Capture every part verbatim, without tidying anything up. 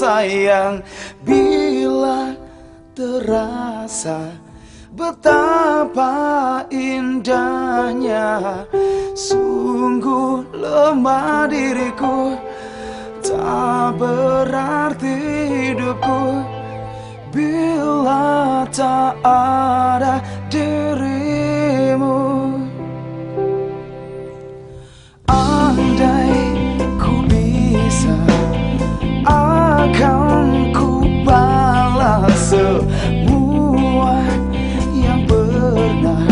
sayang, bila terasa betapa indahnya. Sungguh lemah diriku, tak berarti hidupku bila tak ada dirimu. Andai ku bisa, akan ku balas semua yang pernah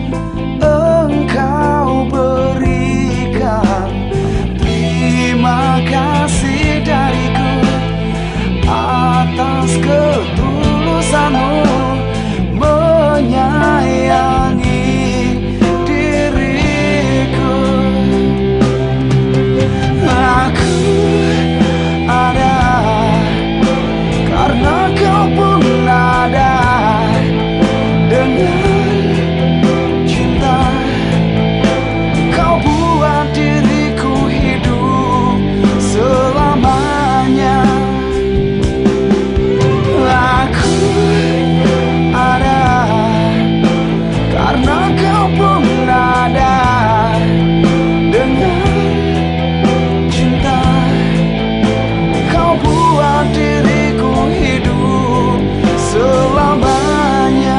engkau berikan. Terima kasih dariku atas ketulusanmu menyayangi diriku. Aku ada karena kau pun ada. Dengan cinta kau buat diriku hidup selamanya. Aku ada karena kau pun ada. Dengan cinta kau buat diriku hidup selamanya.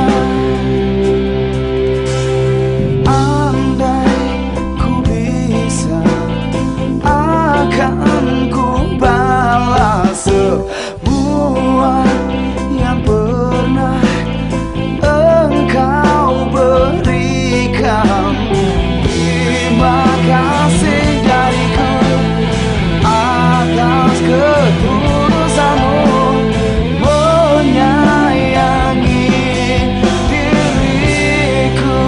Andai ku bisa, akan ku balas semua yang pernah engkau berikan. Terima kasih dariku atas ketulusanmu menyayangi diriku.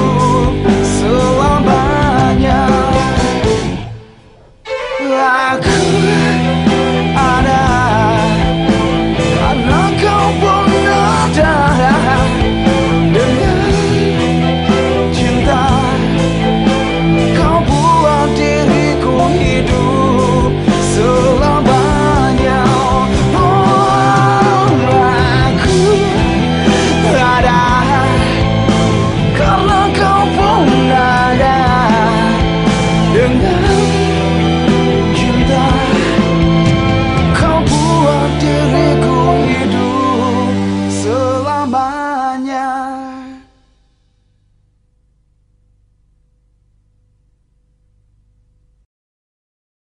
I